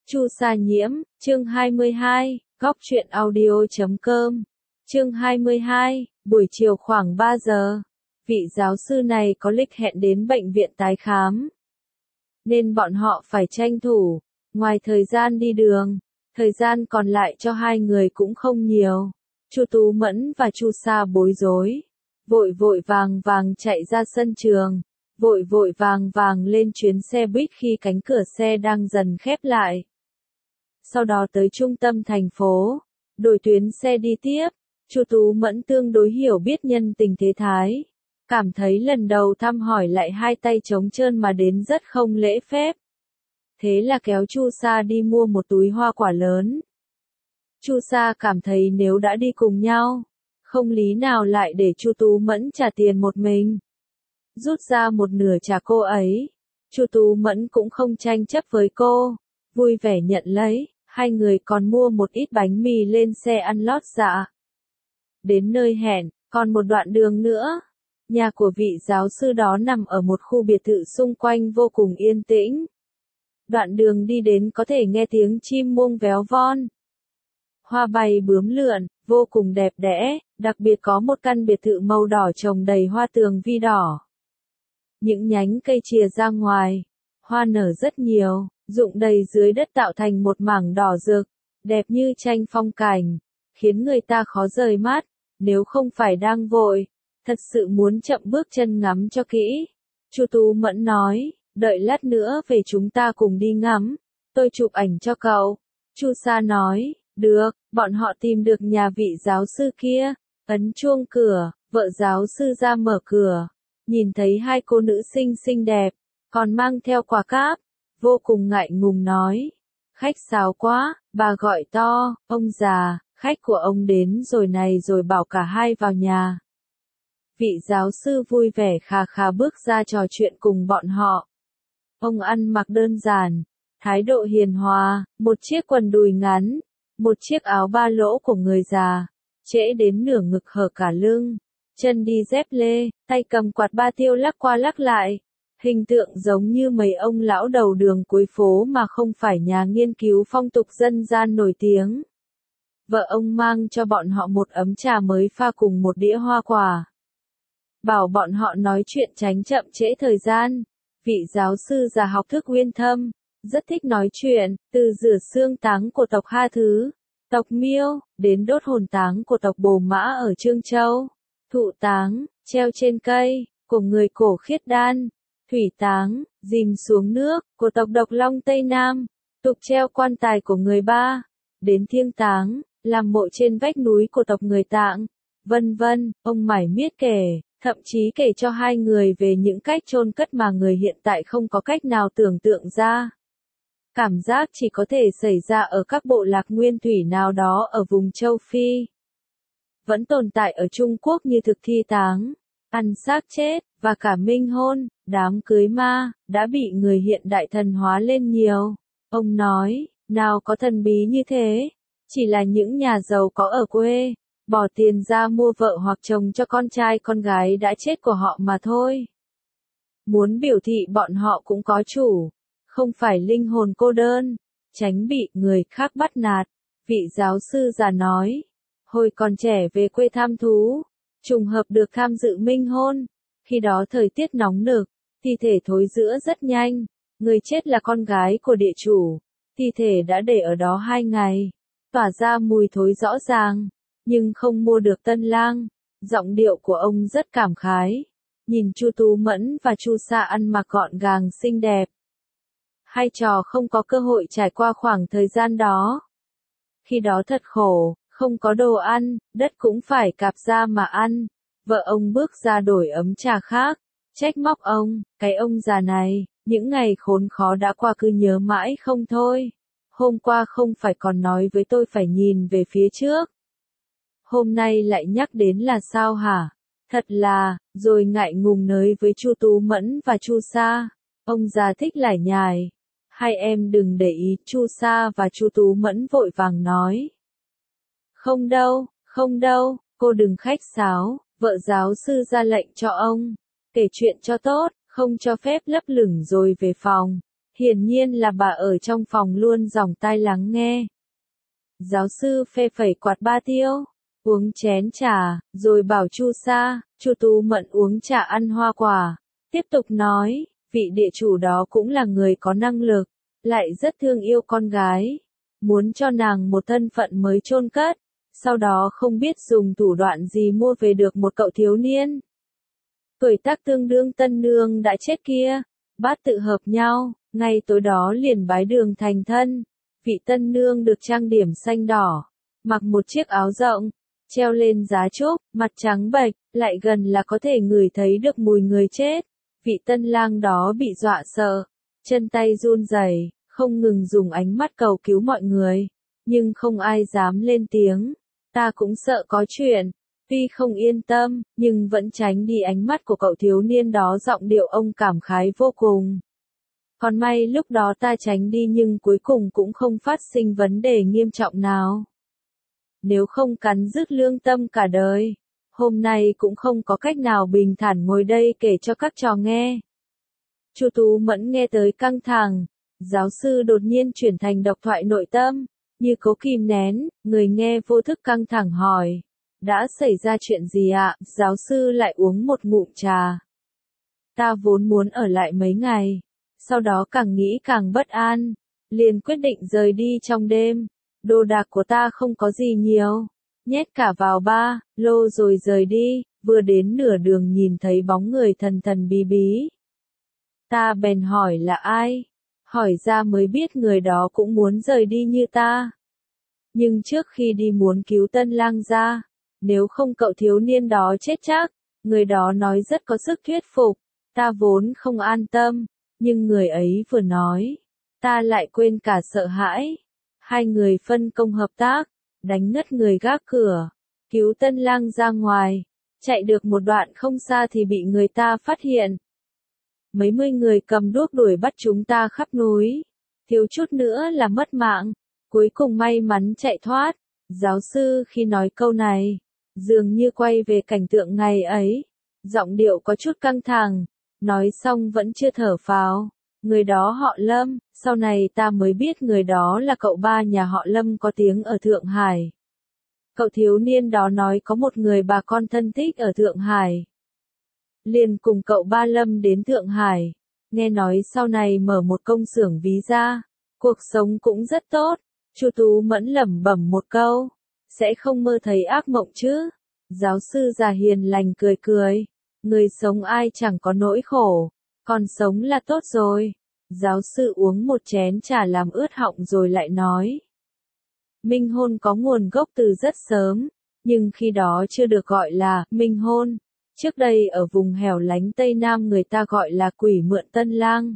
Chu Sa Nhiễm, chương 22, góc truyện audio.com. Chương 22, buổi chiều khoảng 3 giờ. Vị giáo sư này có lịch hẹn đến bệnh viện tái khám, nên bọn họ phải tranh thủ. Ngoài thời gian đi đường, thời gian còn lại cho hai người cũng không nhiều. Chu Tú Mẫn và Chu Sa bối rối, vội vội vàng vàng chạy ra sân trường, vội vội vàng vàng lên chuyến xe buýt khi cánh cửa xe đang dần khép lại. Sau đó tới trung tâm thành phố, đổi tuyến xe đi tiếp. Chu Tú Mẫn tương đối hiểu biết nhân tình thế thái, cảm thấy lần đầu thăm hỏi lại hai tay trống trơn mà đến rất không lễ phép. Thế là kéo Chu Sa đi mua một túi hoa quả lớn. Chu Sa cảm thấy nếu đã đi cùng nhau, không lý nào lại để Chu Tú Mẫn trả tiền một mình. Rút ra một nửa trả cô ấy. Chu Tú Mẫn cũng không tranh chấp với cô, vui vẻ nhận lấy. Hai người còn mua một ít bánh mì lên xe ăn lót dạ. Đến nơi hẹn, còn một đoạn đường nữa. Nhà của vị giáo sư đó nằm ở một khu biệt thự xung quanh vô cùng yên tĩnh. Đoạn đường đi đến có thể nghe tiếng chim muông véo von. Hoa bay bướm lượn, vô cùng đẹp đẽ, đặc biệt có một căn biệt thự màu đỏ trồng đầy hoa tường vi đỏ. Những nhánh cây chìa ra ngoài, hoa nở rất nhiều, rụng đầy dưới đất tạo thành một mảng đỏ rực, đẹp như tranh phong cảnh, khiến người ta khó rời mắt, nếu không phải đang vội, thật sự muốn chậm bước chân ngắm cho kỹ. Chu Tú Mẫn nói, đợi lát nữa về chúng ta cùng đi ngắm, tôi chụp ảnh cho cậu. Chu Sa nói, được. Bọn họ tìm được nhà vị giáo sư kia, ấn chuông cửa, vợ giáo sư ra mở cửa, nhìn thấy hai cô nữ sinh xinh đẹp, còn mang theo quà cáp, vô cùng ngại ngùng nói, khách sáo quá, bà gọi to, ông già, khách của ông đến rồi này, rồi bảo cả hai vào nhà. Vị giáo sư vui vẻ khà khà bước ra trò chuyện cùng bọn họ. Ông ăn mặc đơn giản, thái độ hiền hòa, một chiếc quần đùi ngắn, một chiếc áo ba lỗ của người già, trễ đến nửa ngực hở cả lưng, chân đi dép lê, tay cầm quạt ba tiêu lắc qua lắc lại, hình tượng giống như mấy ông lão đầu đường cuối phố mà không phải nhà nghiên cứu phong tục dân gian nổi tiếng. Vợ ông mang cho bọn họ một ấm trà mới pha cùng một đĩa hoa quả. Bảo bọn họ nói chuyện tránh chậm trễ thời gian. Vị giáo sư già học thức uyên thâm, rất thích nói chuyện, từ rửa xương táng của tộc Ha Thứ, tộc Miêu, đến đốt hồn táng của tộc Bồ Mã ở Trương Châu, thụ táng, treo trên cây, của người cổ Khiết Đan, thủy táng, dìm xuống nước, của tộc Độc Long Tây Nam, tục treo quan tài của người Ba, đến thiêng táng, làm mộ trên vách núi của tộc người Tạng, vân vân. Ông mải miết kể, thậm chí kể cho hai người về những cách chôn cất mà người hiện tại không có cách nào tưởng tượng ra. Cảm giác chỉ có thể xảy ra ở các bộ lạc nguyên thủy nào đó ở vùng châu Phi. Vẫn tồn tại ở Trung Quốc như thực thi táng, ăn xác chết, và cả minh hôn, đám cưới ma, đã bị người hiện đại thần hóa lên nhiều. Ông nói, nào có thần bí như thế, chỉ là những nhà giàu có ở quê, bỏ tiền ra mua vợ hoặc chồng cho con trai con gái đã chết của họ mà thôi. Muốn biểu thị bọn họ cũng có chủ, không phải linh hồn cô đơn, tránh bị người khác bắt nạt. Vị giáo sư già nói, hồi còn trẻ về quê thăm thú, trùng hợp được tham dự minh hôn, khi đó thời tiết nóng nực, thi thể thối rữa rất nhanh, người chết là con gái của địa chủ, thi thể đã để ở đó 2 ngày, tỏa ra mùi thối rõ ràng, nhưng không mua được tân lang. Giọng điệu của ông rất cảm khái, nhìn Chu Tú Mẫn và Chu Sa ăn mặc gọn gàng xinh đẹp. Hai trò không có cơ hội trải qua khoảng thời gian đó. Khi đó thật khổ, không có đồ ăn, đất cũng phải cạp ra mà ăn. Vợ ông bước ra đổi ấm trà khác, trách móc ông, cái ông già này, những ngày khốn khó đã qua cứ nhớ mãi không thôi. Hôm qua không phải còn nói với tôi phải nhìn về phía trước. Hôm nay lại nhắc đến là sao hả? Thật là, rồi ngại ngùng nới với Chu Tú Mẫn và Chu Sa. Ông già thích lải nhải. Hai em đừng để ý. Chu Sa và Chu Tú Mẫn vội vàng nói. Không đâu, cô đừng khách sáo. Vợ giáo sư ra lệnh cho ông, kể chuyện cho tốt, không cho phép lấp lửng rồi về phòng. Hiển nhiên là bà ở trong phòng luôn dòng tai lắng nghe. Giáo sư phê phẩy quạt ba tiêu, uống chén trà, rồi bảo Chu Sa, Chu Tú Mẫn uống trà ăn hoa quả. Tiếp tục nói, vị địa chủ đó cũng là người có năng lực, lại rất thương yêu con gái. Muốn cho nàng một thân phận mới chôn cất, sau đó không biết dùng thủ đoạn gì mua về được một cậu thiếu niên. Tuổi tác tương đương tân nương đã chết kia, bát tự hợp nhau, ngay tối đó liền bái đường thành thân. Vị tân nương được trang điểm xanh đỏ, mặc một chiếc áo rộng, treo lên giá trúc, mặt trắng bệch, lại gần là có thể ngửi thấy được mùi người chết. Vị tân lang đó bị dọa sợ, chân tay run rẩy, không ngừng dùng ánh mắt cầu cứu mọi người, nhưng không ai dám lên tiếng. Ta cũng sợ có chuyện, tuy không yên tâm, nhưng vẫn tránh đi ánh mắt của cậu thiếu niên đó, giọng điệu ông cảm khái vô cùng. Còn may lúc đó ta tránh đi nhưng cuối cùng cũng không phát sinh vấn đề nghiêm trọng nào. Nếu không cắn rứt lương tâm cả đời, hôm nay cũng không có cách nào bình thản ngồi đây kể cho các trò nghe. Chu Tú Mẫn nghe tới căng thẳng, giáo sư đột nhiên chuyển thành độc thoại nội tâm, như cố kìm nén, người nghe vô thức căng thẳng hỏi. Đã xảy ra chuyện gì ạ? Giáo sư lại uống một ngụm trà. Ta vốn muốn ở lại mấy ngày, sau đó càng nghĩ càng bất an, liền quyết định rời đi trong đêm. Đồ đạc của ta không có gì nhiều, nhét cả vào ba lô rồi rời đi, vừa đến nửa đường nhìn thấy bóng người thần thần bí bí. Ta bèn hỏi là ai, hỏi ra mới biết người đó cũng muốn rời đi như ta. Nhưng trước khi đi muốn cứu tân lang ra, nếu không cậu thiếu niên đó chết chắc. Người đó nói rất có sức thuyết phục, ta vốn không an tâm, nhưng người ấy vừa nói, ta lại quên cả sợ hãi. Hai người phân công hợp tác, đánh ngất người gác cửa, cứu tân lang ra ngoài, chạy được một đoạn không xa thì bị người ta phát hiện. Mấy mươi người cầm đuốc đuổi bắt chúng ta khắp núi, thiếu chút nữa là mất mạng, cuối cùng may mắn chạy thoát. Giáo sư khi nói câu này, dường như quay về cảnh tượng ngày ấy, giọng điệu có chút căng thẳng, nói xong vẫn chưa thở phào. Người đó họ Lâm, sau này ta mới biết người đó là cậu ba nhà họ Lâm có tiếng ở Thượng Hải. Cậu thiếu niên đó nói có một người bà con thân thích ở Thượng Hải. Liền cùng cậu ba Lâm đến Thượng Hải, nghe nói sau này mở một công xưởng ví da, cuộc sống cũng rất tốt. Chu Tú Mẫn lẩm bẩm một câu, sẽ không mơ thấy ác mộng chứ? Giáo sư già hiền lành cười cười, người sống ai chẳng có nỗi khổ, còn sống là tốt rồi. Giáo sư uống một chén trà làm ướt họng rồi lại nói. Minh hôn có nguồn gốc từ rất sớm, nhưng khi đó chưa được gọi là minh hôn. Trước đây ở vùng hẻo lánh Tây Nam người ta gọi là quỷ mượn tân lang.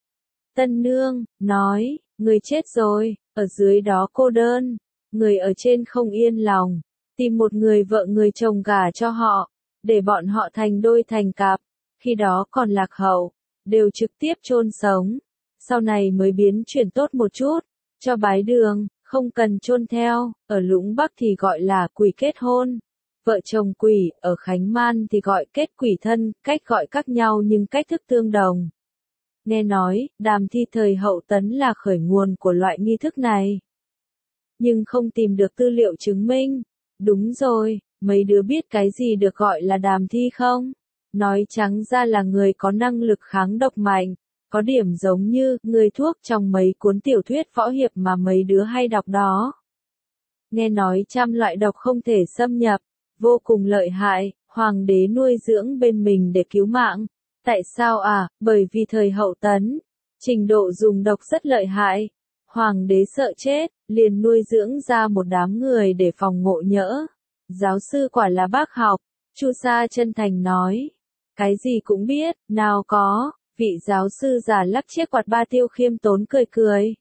Tân nương, nói, người chết rồi, ở dưới đó cô đơn, người ở trên không yên lòng, tìm một người vợ người chồng gả cho họ, để bọn họ thành đôi thành cặp, khi đó còn lạc hậu, đều trực tiếp chôn sống, sau này mới biến chuyển tốt một chút, cho bái đường, không cần chôn theo, ở Lũng Bắc thì gọi là quỷ kết hôn. Vợ chồng quỷ, ở Khánh Man thì gọi kết quỷ thân, cách gọi khác nhau nhưng cách thức tương đồng. Nghe nói, Đàm Thi thời Hậu Tấn là khởi nguồn của loại nghi thức này. Nhưng không tìm được tư liệu chứng minh. Đúng rồi, mấy đứa biết cái gì được gọi là Đàm Thi không? Nói trắng ra là người có năng lực kháng độc mạnh, có điểm giống như người thuốc trong mấy cuốn tiểu thuyết võ hiệp mà mấy đứa hay đọc đó. Nghe nói trăm loại độc không thể xâm nhập, vô cùng lợi hại, hoàng đế nuôi dưỡng bên mình để cứu mạng. Tại sao à? Bởi vì thời Hậu Tấn, trình độ dùng độc rất lợi hại. Hoàng đế sợ chết, liền nuôi dưỡng ra một đám người để phòng ngộ nhỡ. Giáo sư quả là bác học, Chu Sa chân thành nói. Cái gì cũng biết, nào có, vị giáo sư già lắc chiếc quạt ba tiêu khiêm tốn cười cười.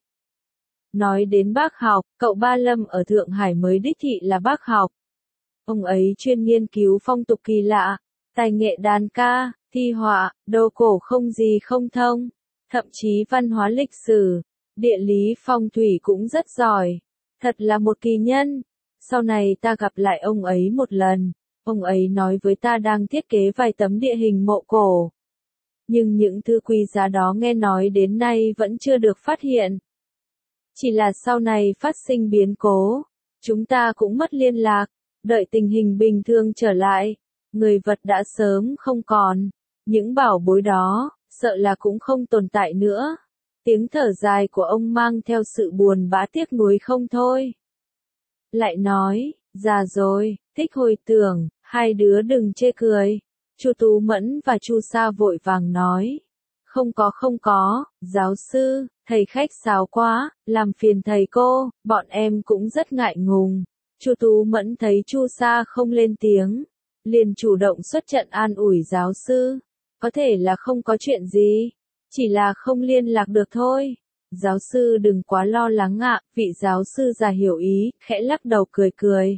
Nói đến bác học, cậu ba Lâm ở Thượng Hải mới đích thị là bác học. Ông ấy chuyên nghiên cứu phong tục kỳ lạ, tài nghệ đàn ca, thi họa, đồ cổ không gì không thông, thậm chí văn hóa lịch sử, địa lý phong thủy cũng rất giỏi, thật là một kỳ nhân. Sau này ta gặp lại ông ấy một lần, ông ấy nói với ta đang thiết kế vài tấm địa hình mộ cổ. nhưng những thứ quý giá đó nghe nói đến nay vẫn chưa được phát hiện. Chỉ là sau này phát sinh biến cố, chúng ta cũng mất liên lạc, đợi tình hình bình thường trở lại, người vật đã sớm không còn, những bảo bối đó, sợ là cũng không tồn tại nữa. Tiếng thở dài của ông mang theo sự buồn bã tiếc nuối không thôi. Lại nói, già rồi, thích hồi tưởng, hai đứa đừng chê cười. Chu Tú Mẫn và Chu Sa vội vàng nói. Không có, giáo sư, thầy khách sáo quá, làm phiền thầy cô, bọn em cũng rất ngại ngùng. Chu Tú Mẫn thấy Chu Sa không lên tiếng, liền chủ động xuất trận an ủi giáo sư. Có thể là không có chuyện gì, chỉ là không liên lạc được thôi. Giáo sư đừng quá lo lắng ạ, vị giáo sư già hiểu ý, khẽ lắc đầu cười cười.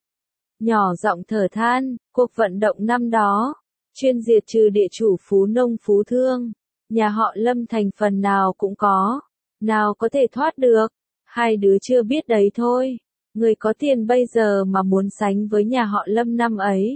Nhỏ giọng thở than, cuộc vận động năm đó, chuyên diệt trừ địa chủ phú nông phú thương, nhà họ Lâm thành phần nào cũng có, nào có thể thoát được, hai đứa chưa biết đấy thôi, người có tiền bây giờ mà muốn sánh với nhà họ Lâm năm ấy.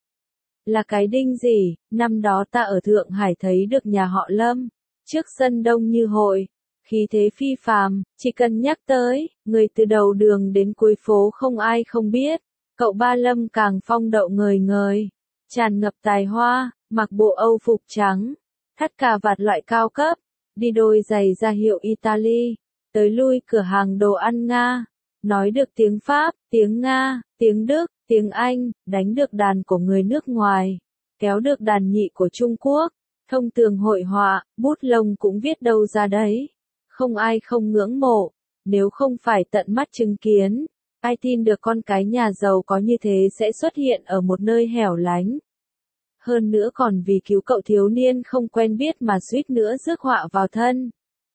Là cái đinh gì, năm đó ta ở Thượng Hải thấy được nhà họ Lâm, trước sân đông như hội, khí thế phi phàm, chỉ cần nhắc tới, người từ đầu đường đến cuối phố không ai không biết, cậu ba Lâm càng phong độ ngời ngời, tràn ngập tài hoa, mặc bộ Âu phục trắng, thắt cà vạt loại cao cấp, đi đôi giày da hiệu Italy, tới lui cửa hàng đồ ăn Nga, nói được tiếng Pháp, tiếng Nga, tiếng Đức, tiếng Anh, đánh được đàn của người nước ngoài, kéo được đàn nhị của Trung Quốc, thông tường hội họa, bút lông cũng viết đâu ra đấy. Không ai không ngưỡng mộ, nếu không phải tận mắt chứng kiến, ai tin được con cái nhà giàu có như thế sẽ xuất hiện ở một nơi hẻo lánh. Hơn nữa còn vì cứu cậu thiếu niên không quen biết mà suýt nữa rước họa vào thân.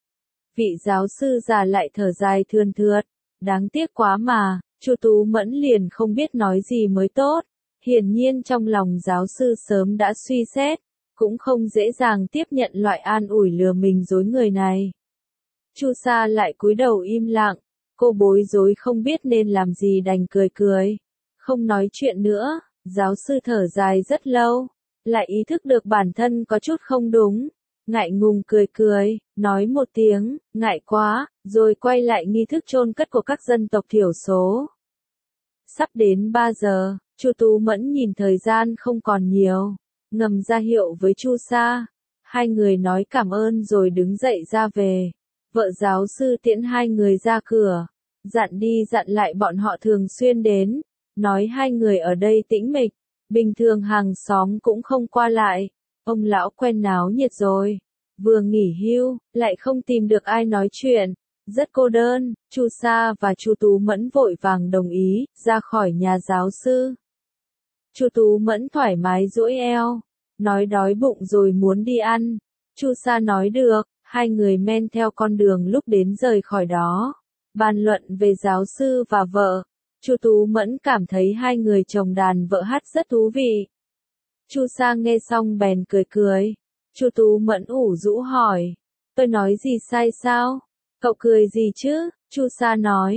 Vị giáo sư già lại thở dài thườn thượt, đáng tiếc quá mà, Chu Tú Mẫn liền không biết nói gì mới tốt. Hiển nhiên trong lòng giáo sư sớm đã suy xét, cũng không dễ dàng tiếp nhận loại an ủi lừa mình dối người này. Chu Sa lại cúi đầu im lặng, cô bối rối không biết nên làm gì đành cười cười, không nói chuyện nữa. Giáo sư thở dài rất lâu, lại ý thức được bản thân có chút không đúng, ngại ngùng cười cười, nói một tiếng, ngại quá, rồi quay lại nghi thức chôn cất của các dân tộc thiểu số. Sắp đến 3 giờ, Chu Tú Mẫn nhìn thời gian không còn nhiều, ngầm ra hiệu với Chu Sa, hai người nói cảm ơn rồi đứng dậy ra về. Vợ giáo sư tiễn hai người ra cửa, dặn đi dặn lại bọn họ thường xuyên đến, nói hai người ở đây tĩnh mịch, bình thường hàng xóm cũng không qua lại, ông lão quen náo nhiệt rồi, vừa nghỉ hưu, lại không tìm được ai nói chuyện, rất cô đơn. Chu Sa và Chu Tú Mẫn vội vàng đồng ý, ra khỏi nhà giáo sư. Chu Tú Mẫn thoải mái duỗi eo, nói đói bụng rồi muốn đi ăn. Chu Sa nói được. Hai người men theo con đường lúc đến rời khỏi đó, bàn luận về giáo sư và vợ. Chu Tú Mẫn cảm thấy hai người chồng đàn vợ hát rất thú vị. Chu Sa nghe xong bèn cười cười. Chu Tú Mẫn ủ rũ hỏi, tôi nói gì sai sao? Cậu cười gì chứ? Chu Sa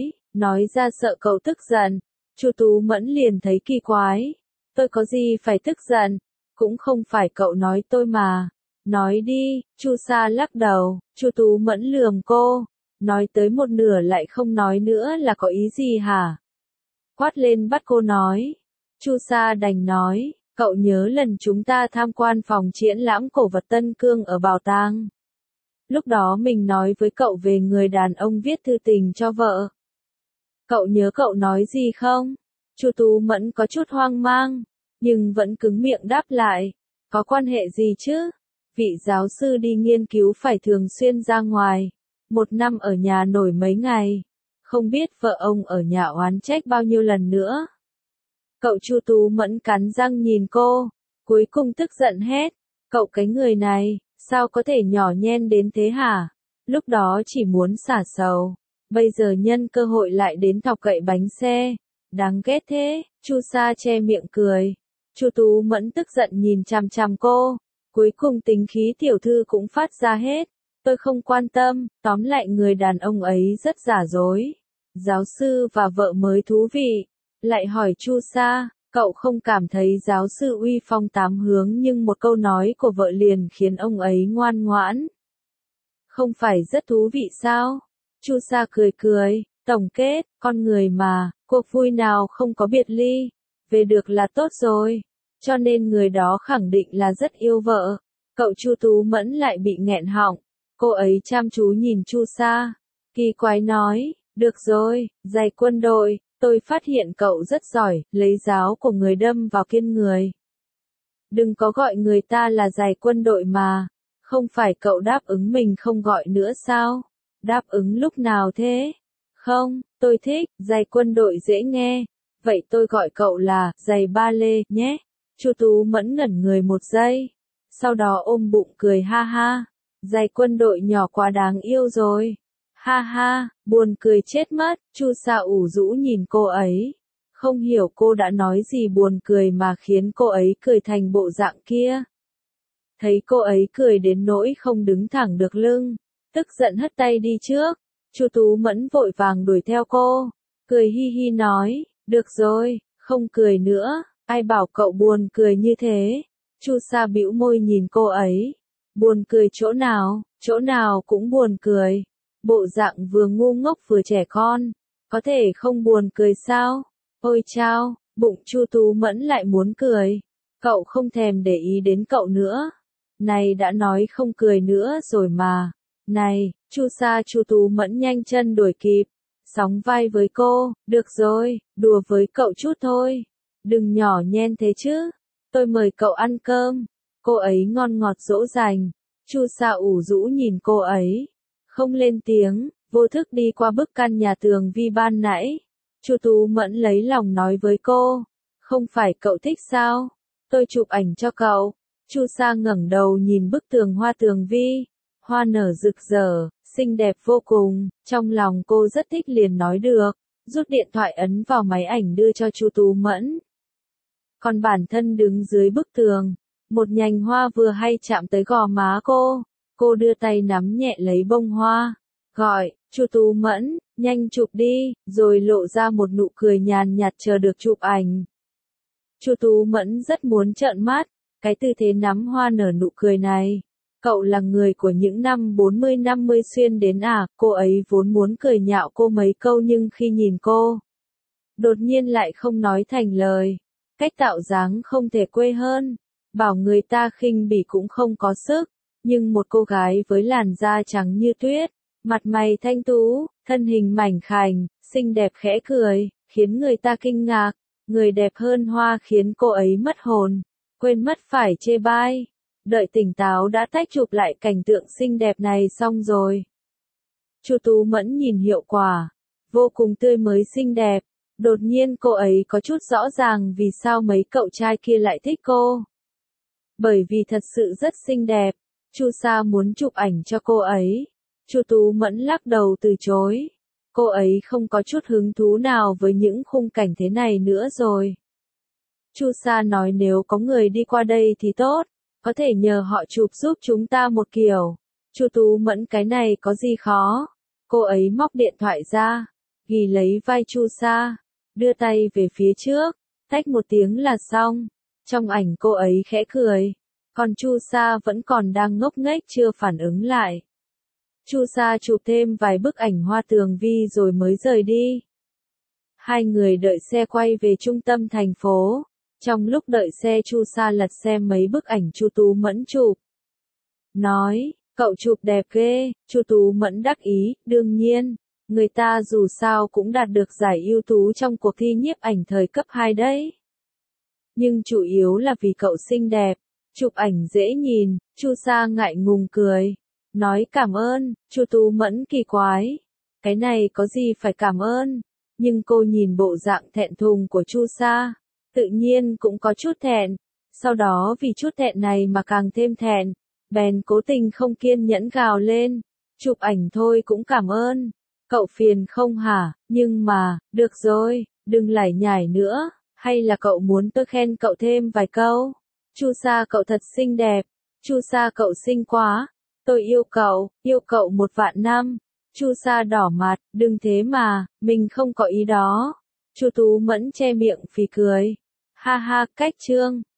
nói ra sợ cậu tức giận. Chu Tú Mẫn liền thấy kỳ quái. Tôi có gì phải tức giận? Cũng không phải cậu nói tôi mà. Nói đi, Chu Sa lắc đầu. Chu Tú Mẫn lườm cô, nói tới một nửa lại không nói nữa là có ý gì hả? Quát lên bắt cô nói. Chu Sa đành nói, cậu nhớ lần chúng ta tham quan phòng triển lãm cổ vật Tân Cương ở bảo tàng. Lúc đó mình nói với cậu về người đàn ông viết thư tình cho vợ. Cậu nhớ cậu nói gì không? Chu Tú Mẫn có chút hoang mang, nhưng vẫn cứng miệng đáp lại, có quan hệ gì chứ? Vị giáo sư đi nghiên cứu phải thường xuyên ra ngoài, một năm ở nhà nổi mấy ngày, không biết vợ ông ở nhà oán trách bao nhiêu lần nữa. Cậu Chu Tú Mẫn cắn răng nhìn cô, cuối cùng tức giận hét, cậu cái người này, sao có thể nhỏ nhen đến thế hả? Lúc đó chỉ muốn xả sầu, bây giờ nhân cơ hội lại đến thọc gậy bánh xe, đáng ghét thế. Chu Sa che miệng cười, Chu Tú Mẫn tức giận nhìn chằm chằm cô. Cuối cùng tính khí tiểu thư cũng phát ra hết. Tôi không quan tâm, tóm lại người đàn ông ấy rất giả dối. Giáo sư và vợ mới thú vị. Lại hỏi Chu Sa, Cậu không cảm thấy giáo sư uy phong tám hướng nhưng một câu nói của vợ liền khiến ông ấy ngoan ngoãn. Không phải rất thú vị sao? Chu Sa cười cười, tổng kết, con người mà, cuộc vui nào không có biệt ly, về được là tốt rồi, cho nên người đó khẳng định là rất yêu vợ. Cậu Chu Tú Mẫn lại bị nghẹn họng, cô ấy chăm chú nhìn Chu Sa, kỳ quái nói, được rồi, giày quân đội, tôi phát hiện cậu rất giỏi, lấy giáo của người đâm vào kiên người. Đừng có gọi người ta là giày quân đội mà, không phải cậu đáp ứng mình không gọi nữa sao? Đáp ứng lúc nào thế? Không, tôi thích, giày quân đội dễ nghe, vậy tôi gọi cậu là giày ba lê nhé. Chu Tú Mẫn ngẩn người một giây, sau đó ôm bụng cười ha ha, giày quân đội nhỏ quá đáng yêu rồi. Ha ha, buồn cười chết mất, Chu Sa ủ rũ nhìn cô ấy. Không hiểu cô đã nói gì buồn cười mà khiến cô ấy cười thành bộ dạng kia. Thấy cô ấy cười đến nỗi không đứng thẳng được lưng, tức giận hất tay đi trước. Chu Tú Mẫn vội vàng đuổi theo cô, cười hi hi nói, được rồi, không cười nữa, ai bảo cậu buồn cười như thế. Chu Sa bĩu môi nhìn cô ấy, buồn cười chỗ nào cũng buồn cười. Bộ dạng vừa ngu ngốc vừa trẻ con, có thể không buồn cười sao? Ôi chao, bụng Chu Tú Mẫn lại muốn cười. Cậu không thèm để ý đến cậu nữa. Này đã nói không cười nữa rồi mà. Này, Chu Tú Mẫn nhanh chân đuổi kịp, sóng vai với cô, được rồi, đùa với cậu chút thôi. Đừng nhỏ nhen thế chứ. Tôi mời cậu ăn cơm. Cô ấy ngon ngọt dỗ dành. Chu Sa ủ rũ nhìn cô ấy, không lên tiếng, vô thức đi qua bức căn nhà tường vi ban nãy. Chu Tú Mẫn lấy lòng nói với cô, không phải cậu thích sao? Tôi chụp ảnh cho cậu. Chu Sa ngẩng đầu nhìn bức tường hoa tường vi, hoa nở rực rỡ, xinh đẹp vô cùng, trong lòng cô rất thích liền nói được, rút điện thoại ấn vào máy ảnh đưa cho Chu Tú Mẫn. Còn bản thân đứng dưới bức tường, một nhành hoa vừa hay chạm tới gò má cô đưa tay nắm nhẹ lấy bông hoa, gọi, Chu Tú Mẫn, nhanh chụp đi, rồi lộ ra một nụ cười nhàn nhạt chờ được chụp ảnh. Chu Tú Mẫn rất muốn trợn mắt, cái tư thế nắm hoa nở nụ cười này. Cậu là người của những năm 40-50 xuyên đến à, cô ấy vốn muốn cười nhạo cô mấy câu nhưng khi nhìn cô, đột nhiên lại không nói thành lời. Cách tạo dáng không thể quê hơn, bảo người ta khinh bỉ cũng không có sức, nhưng một cô gái với làn da trắng như tuyết, mặt mày thanh tú, thân hình mảnh khảnh, xinh đẹp khẽ cười, khiến người ta kinh ngạc. Người đẹp hơn hoa khiến cô ấy mất hồn, quên mất phải chê bai. Đợi tỉnh táo đã tách chụp lại cảnh tượng xinh đẹp này xong rồi. Chu Tú Mẫn nhìn hiệu quả, vô cùng tươi mới xinh đẹp. Đột nhiên cô ấy có chút rõ ràng vì sao mấy cậu trai kia lại thích cô. Bởi vì thật sự rất xinh đẹp. Chu Sa muốn chụp ảnh cho cô ấy. Chu Tú Mẫn lắc đầu từ chối. Cô ấy không có chút hứng thú nào với những khung cảnh thế này nữa rồi. Chu Sa nói nếu có người đi qua đây thì tốt, có thể nhờ họ chụp giúp chúng ta một kiểu. Chu Tú Mẫn cái này có gì khó. Cô ấy móc điện thoại ra, ghi lấy vai Chu Sa, đưa tay về phía trước, tách một tiếng là xong. Trong ảnh cô ấy khẽ cười, còn Chu Sa vẫn còn đang ngốc nghếch chưa phản ứng lại. Chu Sa chụp thêm vài bức ảnh hoa tường vi rồi mới rời đi. Hai người đợi xe quay về trung tâm thành phố. Trong lúc đợi xe Chu Sa lật xem mấy bức ảnh Chu Tú Mẫn chụp. Nói, cậu chụp đẹp ghê, Chu Tú Mẫn đắc ý, đương nhiên, người ta dù sao cũng đạt được giải ưu tú trong cuộc thi nhiếp ảnh thời cấp 2 đấy. Nhưng chủ yếu là vì cậu xinh đẹp, chụp ảnh dễ nhìn, Chu Sa ngại ngùng cười. Nói cảm ơn, Chu Tú Mẫn kỳ quái. Cái này có gì phải cảm ơn, nhưng cô nhìn bộ dạng thẹn thùng của Chu Sa, tự nhiên cũng có chút thẹn. Sau đó vì chút thẹn này mà càng thêm thẹn, bèn cố tình không kiên nhẫn gào lên. Chụp ảnh thôi cũng cảm ơn. Cậu phiền không hả, nhưng mà, được rồi, đừng lải nhải nữa, hay là cậu muốn tôi khen cậu thêm vài câu? Chu Sa cậu thật xinh đẹp, Chu Sa cậu xinh quá, tôi yêu cậu 1.000.000 năm. Chu Sa đỏ mặt, đừng thế mà, mình không có ý đó. Chu Tú Mẫn che miệng phì cười. Ha ha, cách chương.